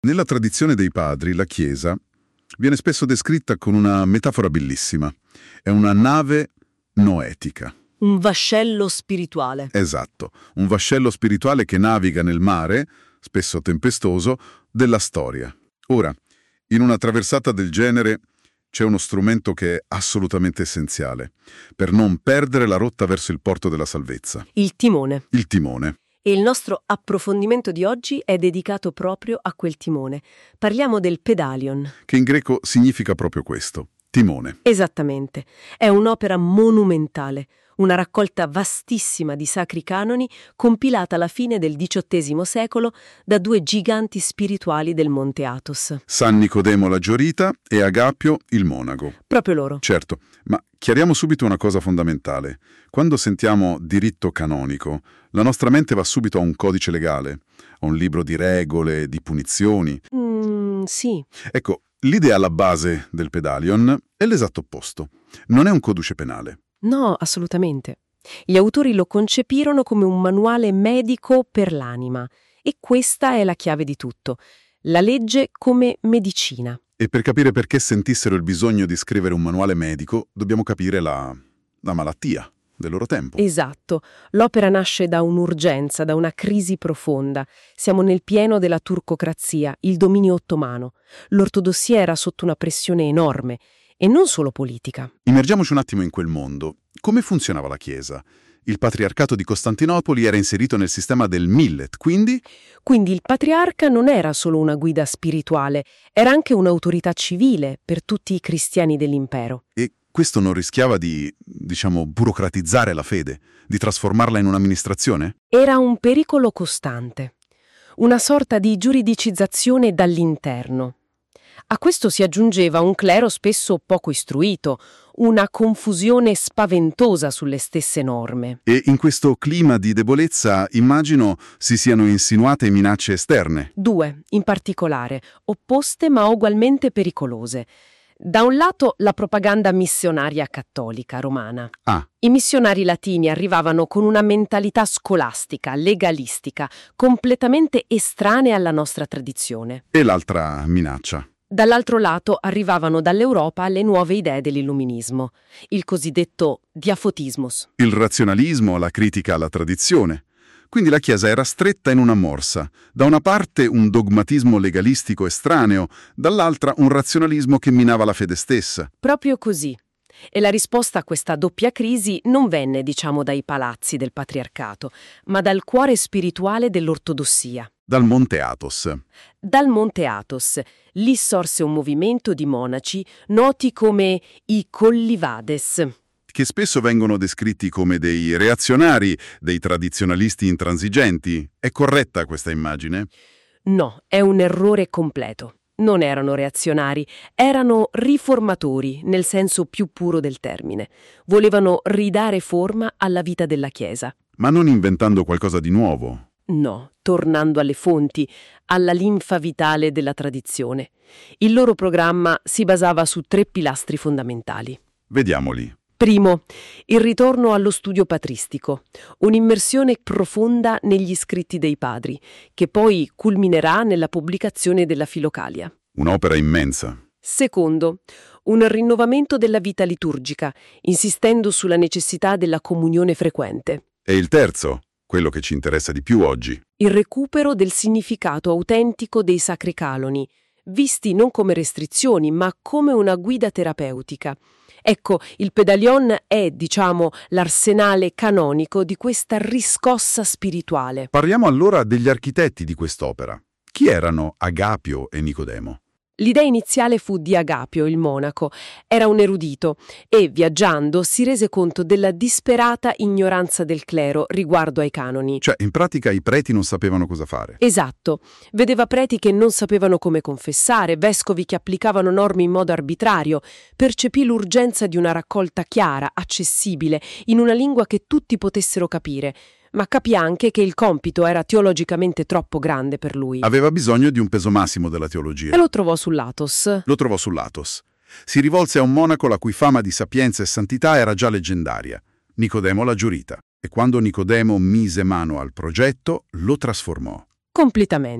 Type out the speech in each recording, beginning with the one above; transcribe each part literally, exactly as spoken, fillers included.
Nella tradizione dei padri, la Chiesa viene spesso descritta con una metafora bellissima. È una nave noetica. Un vascello spirituale. Esatto, un vascello spirituale che naviga nel mare, spesso tempestoso, della storia. Ora, in una traversata del genere c'è uno strumento che è assolutamente essenziale per non perdere la rotta verso il porto della salvezza. Il timone. Il timone. E il nostro approfondimento di oggi è dedicato proprio a quel timone. Parliamo del pedalion. Che in greco significa proprio questo, timone. Esattamente. È un'opera monumentale, una raccolta vastissima di sacri canoni compilata alla fine del diciottesimo secolo da due giganti spirituali del Monte Athos. San Nicodemo la Giorita e Agapio il monaco. Proprio loro. Certo, ma chiariamo subito una cosa fondamentale. Quando sentiamo diritto canonico, la nostra mente va subito a un codice legale, a un libro di regole, di punizioni. Mm, sì. Ecco, l'idea alla base del pedalion è l'esatto opposto. Non è un codice penale. No, assolutamente. Gli autori lo concepirono come un manuale medico per l'anima e questa è la chiave di tutto. La legge come medicina. E per capire perché sentissero il bisogno di scrivere un manuale medico, dobbiamo capire la, la malattia del loro tempo. Esatto. L'opera nasce da un'urgenza, da una crisi profonda. Siamo nel pieno della turcocrazia, il dominio ottomano. L'ortodossia era sotto una pressione enorme. E non solo politica. Immergiamoci un attimo in quel mondo. Come funzionava la Chiesa? Il patriarcato di Costantinopoli era inserito nel sistema del millet, quindi? Quindi il patriarca non era solo una guida spirituale, era anche un'autorità civile per tutti i cristiani dell'impero. E questo non rischiava di, diciamo, burocratizzare la fede, di trasformarla in un'amministrazione? Era un pericolo costante, una sorta di giuridicizzazione dall'interno. A questo si aggiungeva un clero spesso poco istruito, una confusione spaventosa sulle stesse norme. E in questo clima di debolezza, immagino, si siano insinuate minacce esterne. Due, in particolare, opposte ma ugualmente pericolose. Da un lato la propaganda missionaria cattolica romana. Ah. I missionari latini arrivavano con una mentalità scolastica, legalistica, completamente estranea alla nostra tradizione. E l'altra minaccia? Dall'altro lato arrivavano dall'Europa le nuove idee dell'illuminismo, il cosiddetto diafotismos. Il razionalismo, la critica alla tradizione. Quindi la Chiesa era stretta in una morsa. Da una parte un dogmatismo legalistico estraneo, dall'altra un razionalismo che minava la fede stessa. Proprio così. E la risposta a questa doppia crisi non venne, diciamo, dai palazzi del patriarcato, ma dal cuore spirituale dell'ortodossia. Dal Monte Athos. Dal Monte Athos. Lì sorse un movimento di monaci noti come i Collivades, che spesso vengono descritti come dei reazionari, dei tradizionalisti intransigenti. È corretta questa immagine? No, è un errore completo. Non erano reazionari, erano riformatori nel senso più puro del termine. Volevano ridare forma alla vita della Chiesa. Ma non inventando qualcosa di nuovo. No, tornando alle fonti, alla linfa vitale della tradizione. Il loro programma si basava su tre pilastri fondamentali. Vediamoli. Primo, il ritorno allo studio patristico, un'immersione profonda negli scritti dei padri, che poi culminerà nella pubblicazione della Filocalia. Un'opera immensa. Secondo, un rinnovamento della vita liturgica, insistendo sulla necessità della comunione frequente. E il terzo, quello che ci interessa di più oggi. Il recupero del significato autentico dei sacri canoni, visti non come restrizioni, ma come una guida terapeutica. Ecco, il Pedalion è, diciamo, l'arsenale canonico di questa riscossa spirituale. Parliamo allora degli architetti di quest'opera. Chi erano Agapio e Nicodemo? L'idea iniziale fu di Agapio, il monaco. Era un erudito e, viaggiando, si rese conto della disperata ignoranza del clero riguardo ai canoni. Cioè, in pratica i preti non sapevano cosa fare. Esatto. Vedeva preti che non sapevano come confessare, vescovi che applicavano norme in modo arbitrario. Percepì l'urgenza di una raccolta chiara, accessibile, in una lingua che tutti potessero capire. Ma capì anche che il compito era teologicamente troppo grande per lui. Aveva bisogno di un peso massimo della teologia. E lo trovò sull'Athos. Lo trovò sull'Athos. Si rivolse a un monaco la cui fama di sapienza e santità era già leggendaria, Nicodemo la Giorita. E quando Nicodemo mise mano al progetto, lo trasformò. Completamente.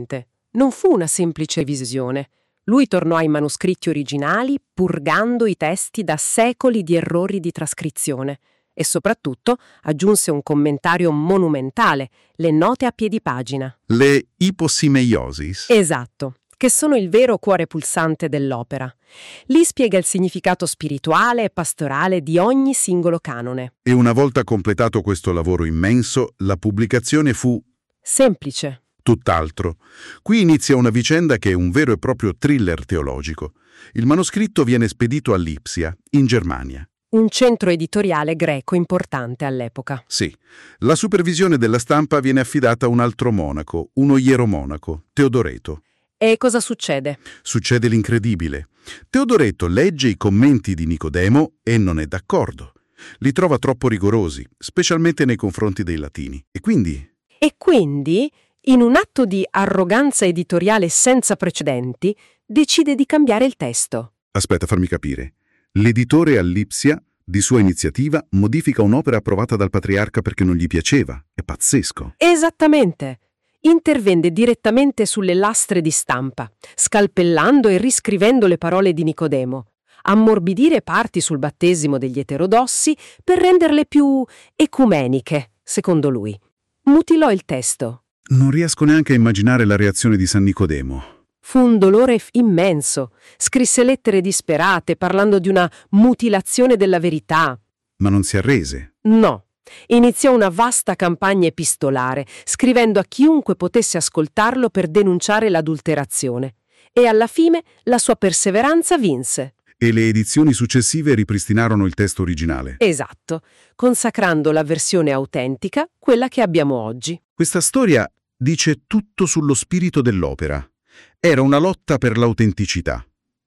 non fu una semplice revisione. Lui tornò ai manoscritti originali, purgando i testi da secoli di errori di trascrizione e soprattutto aggiunse un commentario monumentale, le note a piedi pagina. Le iposimoiosis? Esatto, che sono il vero cuore pulsante dell'opera. Lì spiega il significato spirituale e pastorale di ogni singolo canone. E una volta completato questo lavoro immenso, la pubblicazione fu semplice. tutt'altro. Qui inizia una vicenda che è un vero e proprio thriller teologico. Il manoscritto viene spedito a Lipsia, in Germania. Un centro editoriale greco importante all'epoca. Sì, la supervisione della stampa viene affidata a un altro monaco, uno ieromonaco, Teodoreto. E cosa succede? Succede l'incredibile. Teodoreto legge i commenti di Nicodemo e non è d'accordo. Li trova troppo rigorosi, specialmente nei confronti dei latini. E quindi? E quindi, in un atto di arroganza editoriale senza precedenti, decide di cambiare il testo. Aspetta, farmi capire. L'editore a Lipsia, di sua iniziativa, modifica un'opera approvata dal patriarca perché non gli piaceva. È pazzesco. Esattamente. Intervenne direttamente sulle lastre di stampa, scalpellando e riscrivendo le parole di Nicodemo, ammorbidire parti sul battesimo degli eterodossi per renderle più ecumeniche, secondo lui. Mutilò il testo. Non riesco neanche a immaginare la reazione di San Nicodemo. Fu un dolore f- immenso. Scrisse lettere disperate parlando di una mutilazione della verità. Ma non si arrese. No. Iniziò una vasta campagna epistolare, scrivendo a chiunque potesse ascoltarlo per denunciare l'adulterazione. E alla fine la sua perseveranza vinse. E le edizioni successive ripristinarono il testo originale. Esatto, consacrando la versione autentica, quella che abbiamo oggi. Questa storia dice tutto sullo spirito dell'opera. Era una lotta per l'autenticità.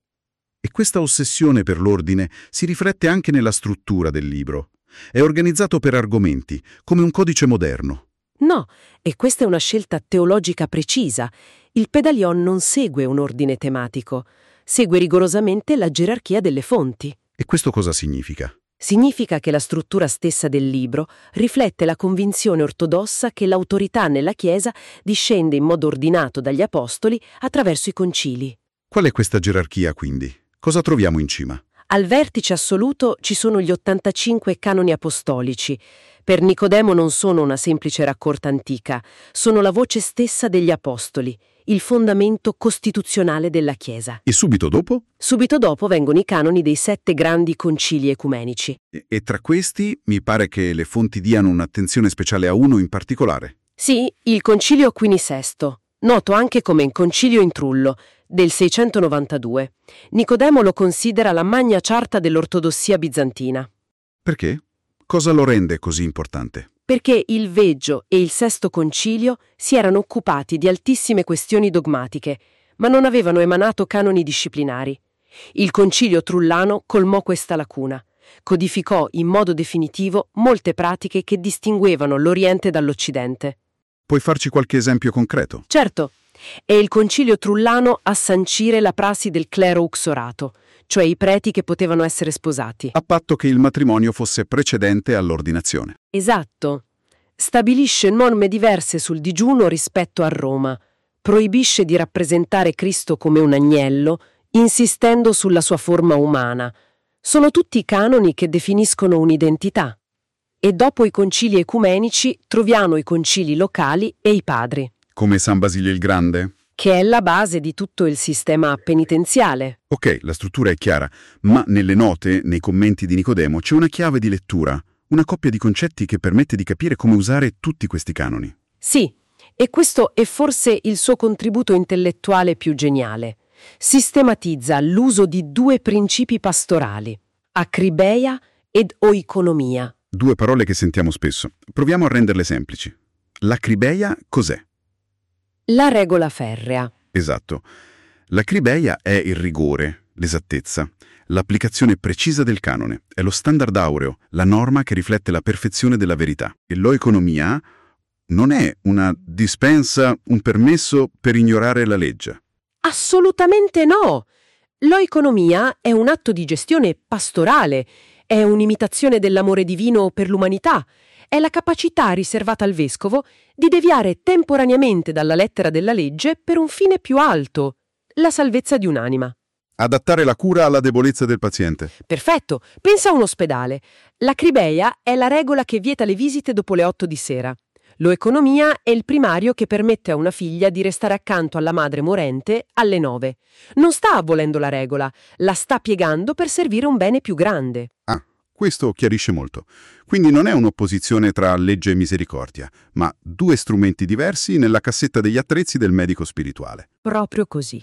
E questa ossessione per l'ordine si riflette anche nella struttura del libro. È organizzato per argomenti, come un codice moderno. No, e questa è una scelta teologica precisa. Il Pedalion non segue un ordine tematico, segue rigorosamente la gerarchia delle fonti. E questo cosa significa? Significa che la struttura stessa del libro riflette la convinzione ortodossa che l'autorità nella Chiesa discende in modo ordinato dagli apostoli attraverso i concili. Qual è questa gerarchia, quindi? Cosa troviamo in cima? Al vertice assoluto ci sono gli ottantacinque canoni apostolici. Per Nicodemo non sono una semplice raccolta antica, sono la voce stessa degli apostoli, il fondamento costituzionale della Chiesa. E subito dopo? Subito dopo vengono i canoni dei sette grandi concili ecumenici. E, e tra questi mi pare che le fonti diano un'attenzione speciale a uno in particolare. Sì, il concilio quinisesto, noto anche come concilio in Trullo, del seicentonovantadue. Nicodemo lo considera la magna charta dell'ortodossia bizantina. Perché? Cosa lo rende così importante? Perché il Veggio e il Sesto Concilio si erano occupati di altissime questioni dogmatiche, ma non avevano emanato canoni disciplinari. Il Concilio Trullano colmò questa lacuna. Codificò in modo definitivo molte pratiche che distinguevano l'Oriente dall'Occidente. Puoi farci qualche esempio concreto? Certo. È il Concilio Trullano a sancire la prassi del clero uxorato, cioè i preti che potevano essere sposati. A patto che il matrimonio fosse precedente all'ordinazione. Esatto. Stabilisce norme diverse sul digiuno rispetto a Roma. Proibisce di rappresentare Cristo come un agnello, insistendo sulla sua forma umana. Sono tutti canoni che definiscono un'identità. E dopo i concili ecumenici troviamo i concili locali e i padri. Come San Basilio il Grande? Che è la base di tutto il sistema penitenziale. Ok, la struttura è chiara, ma nelle note, nei commenti di Nicodemo, c'è una chiave di lettura, una coppia di concetti che permette di capire come usare tutti questi canoni. Sì, e questo è forse il suo contributo intellettuale più geniale. Sistematizza l'uso di due principi pastorali, acribeia ed oikonomia. Due parole che sentiamo spesso. Proviamo a renderle semplici. L'acribeia cos'è? La regola ferrea. Esatto. L'acribeia è il rigore, l'esattezza, l'applicazione precisa del canone, è lo standard aureo, la norma che riflette la perfezione della verità. E l'oikonomia non è una dispensa, un permesso per ignorare la legge. Assolutamente no! L'oikonomia è un atto di gestione pastorale, è un'imitazione dell'amore divino per l'umanità, è la capacità riservata al vescovo di deviare temporaneamente dalla lettera della legge per un fine più alto, la salvezza di un'anima. Adattare la cura alla debolezza del paziente. Perfetto, pensa a un ospedale. L'acribeia è la regola che vieta le visite dopo le otto di sera. L'oeconomia è il primario che permette a una figlia di restare accanto alla madre morente alle nove. Non sta abolendo la regola, la sta piegando per servire un bene più grande. Ah, questo chiarisce molto. Quindi non è un'opposizione tra legge e misericordia, ma due strumenti diversi nella cassetta degli attrezzi del medico spirituale. Proprio così.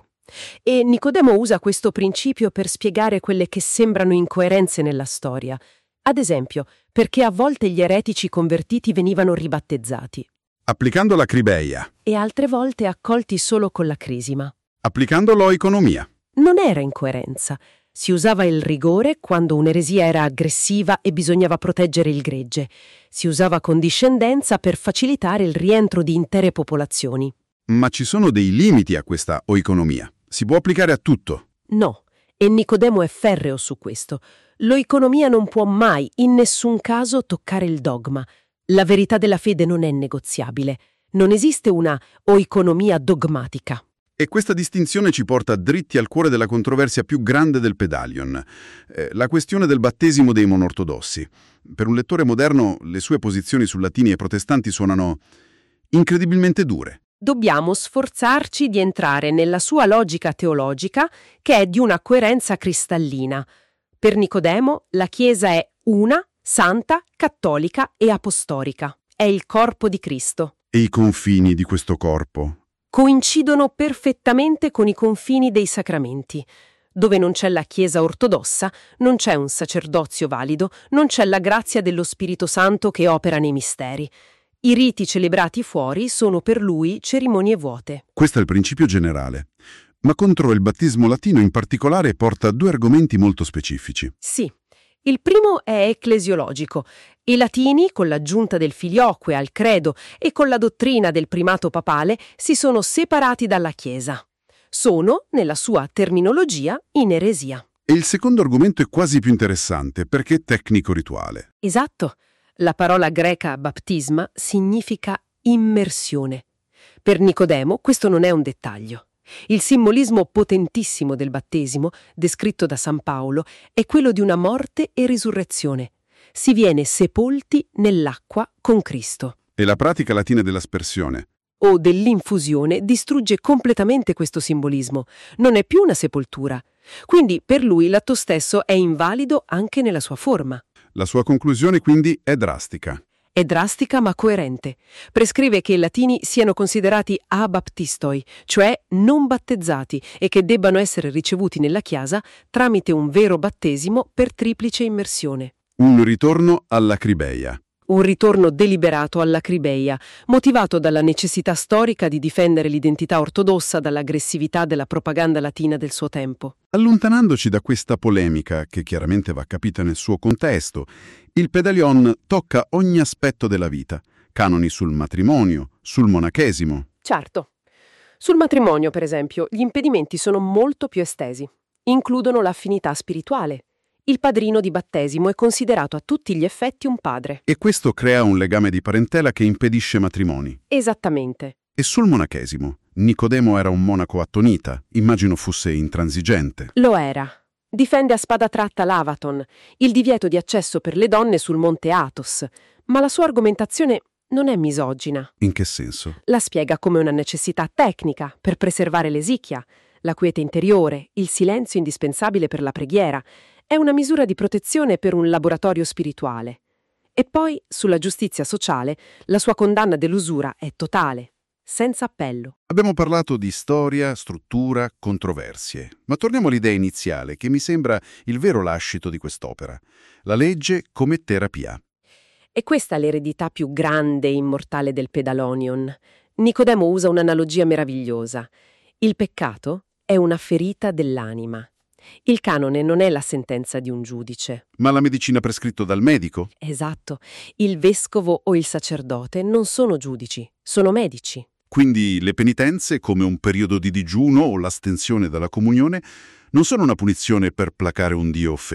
E Nicodemo usa questo principio per spiegare quelle che sembrano incoerenze nella storia. Ad esempio, perché a volte gli eretici convertiti venivano ribattezzati. Applicando l'acribeia. E altre volte accolti solo con la crisima. Applicando l'oeconomia. Non era incoerenza. Si usava il rigore quando un'eresia era aggressiva e bisognava proteggere il gregge. Si usava condiscendenza per facilitare il rientro di intere popolazioni. Ma ci sono dei limiti a questa oeconomia. Si può applicare a tutto. No, e Nicodemo è ferreo su questo. L'oeconomia non può mai, in nessun caso, toccare il dogma. La verità della fede non è negoziabile. Non esiste una oeconomia dogmatica. E questa distinzione ci porta dritti al cuore della controversia più grande del Pedalion, eh, la questione del battesimo dei monortodossi. Per un lettore moderno, le sue posizioni su latini e protestanti suonano incredibilmente dure. Dobbiamo sforzarci di entrare nella sua logica teologica, che è di una coerenza cristallina. Per Nicodemo, la Chiesa è una, santa, cattolica e apostolica. È il corpo di Cristo. E i confini di questo corpo? Coincidono perfettamente con i confini dei sacramenti. Dove non c'è la Chiesa ortodossa, non c'è un sacerdozio valido, non c'è la grazia dello Spirito Santo che opera nei misteri. I riti celebrati fuori sono per lui cerimonie vuote. Questo è il principio generale. Ma contro il battesimo latino in particolare porta due argomenti molto specifici. Sì. Il primo è ecclesiologico. I latini, con l'aggiunta del filioque al credo e con la dottrina del primato papale, si sono separati dalla Chiesa. Sono, nella sua terminologia, in eresia. E il secondo argomento è quasi più interessante, perché è tecnico-rituale. Esatto. La parola greca baptisma significa immersione. Per Nicodemo questo non è un dettaglio. Il simbolismo potentissimo del battesimo, descritto da San Paolo, è quello di una morte e risurrezione. Si viene sepolti nell'acqua con Cristo. E la pratica latina dell'aspersione o dell'infusione distrugge completamente questo simbolismo. Non è più una sepoltura. Quindi per lui l'atto stesso è invalido anche nella sua forma. La sua conclusione quindi è drastica. È drastica ma coerente. Prescrive che i latini siano considerati abaptistoi, cioè non battezzati, e che debbano essere ricevuti nella Chiesa tramite un vero battesimo per triplice immersione. Un ritorno all'acribeia. Un ritorno deliberato all'acribeia, motivato dalla necessità storica di difendere l'identità ortodossa dall'aggressività della propaganda latina del suo tempo. Allontanandoci da questa polemica, che chiaramente va capita nel suo contesto, il Pedalion tocca ogni aspetto della vita, canoni sul matrimonio, sul monachesimo. Certo. Sul matrimonio, per esempio, gli impedimenti sono molto più estesi. Includono l'affinità spirituale. Il padrino di battesimo è considerato a tutti gli effetti un padre. E questo crea un legame di parentela che impedisce matrimoni. Esattamente. E sul monachesimo? Nicodemo era un monaco attonita, immagino fosse intransigente. Lo era. Difende a spada tratta l'Avaton, il divieto di accesso per le donne sul monte Athos, ma la sua argomentazione non è misogina. In che senso? La spiega come una necessità tecnica per preservare l'esicchia, la quiete interiore, il silenzio indispensabile per la preghiera. È una misura di protezione per un laboratorio spirituale. E poi, sulla giustizia sociale, la sua condanna dell'usura è totale, senza appello. Abbiamo parlato di storia, struttura, controversie, ma torniamo all'idea iniziale, che mi sembra il vero lascito di quest'opera. La legge come terapia. E questa è l'eredità più grande e immortale del Pedalonion. Nicodemo usa un'analogia meravigliosa. Il peccato è una ferita dell'anima. Il canone non è la sentenza di un giudice. Ma la medicina prescritta dal medico? Esatto. Il vescovo o il sacerdote non sono giudici, sono medici. Quindi le penitenze, come un periodo di digiuno o l'astensione dalla comunione, non sono una punizione per placare un Dio offeso.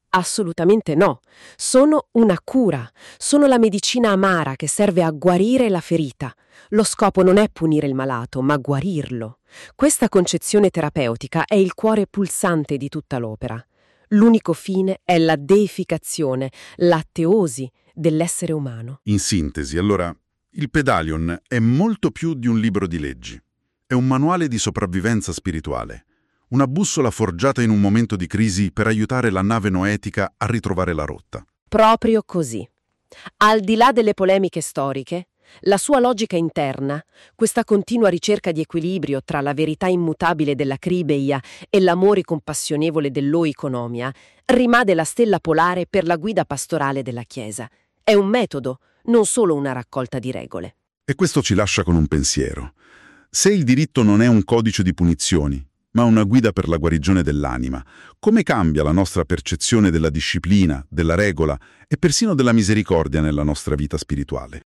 Assolutamente no. Sono una cura. Sono la medicina amara che serve a guarire la ferita. Lo scopo non è punire il malato, ma guarirlo. Questa concezione terapeutica è il cuore pulsante di tutta l'opera. L'unico fine è la deificazione, la teosi dell'essere umano. In sintesi, allora, il Pedalion è molto più di un libro di leggi. È un manuale di sopravvivenza spirituale. Una bussola forgiata in un momento di crisi per aiutare la nave noetica a ritrovare la rotta. Proprio così. Al di là delle polemiche storiche, la sua logica interna, questa continua ricerca di equilibrio tra la verità immutabile della Cribeia e l'amore compassionevole dell'Oikonomia, rimane la stella polare per la guida pastorale della Chiesa. È un metodo, non solo una raccolta di regole. E questo ci lascia con un pensiero. Se il diritto non è un codice di punizioni, ma una guida per la guarigione dell'anima, come cambia la nostra percezione della disciplina, della regola e persino della misericordia nella nostra vita spirituale?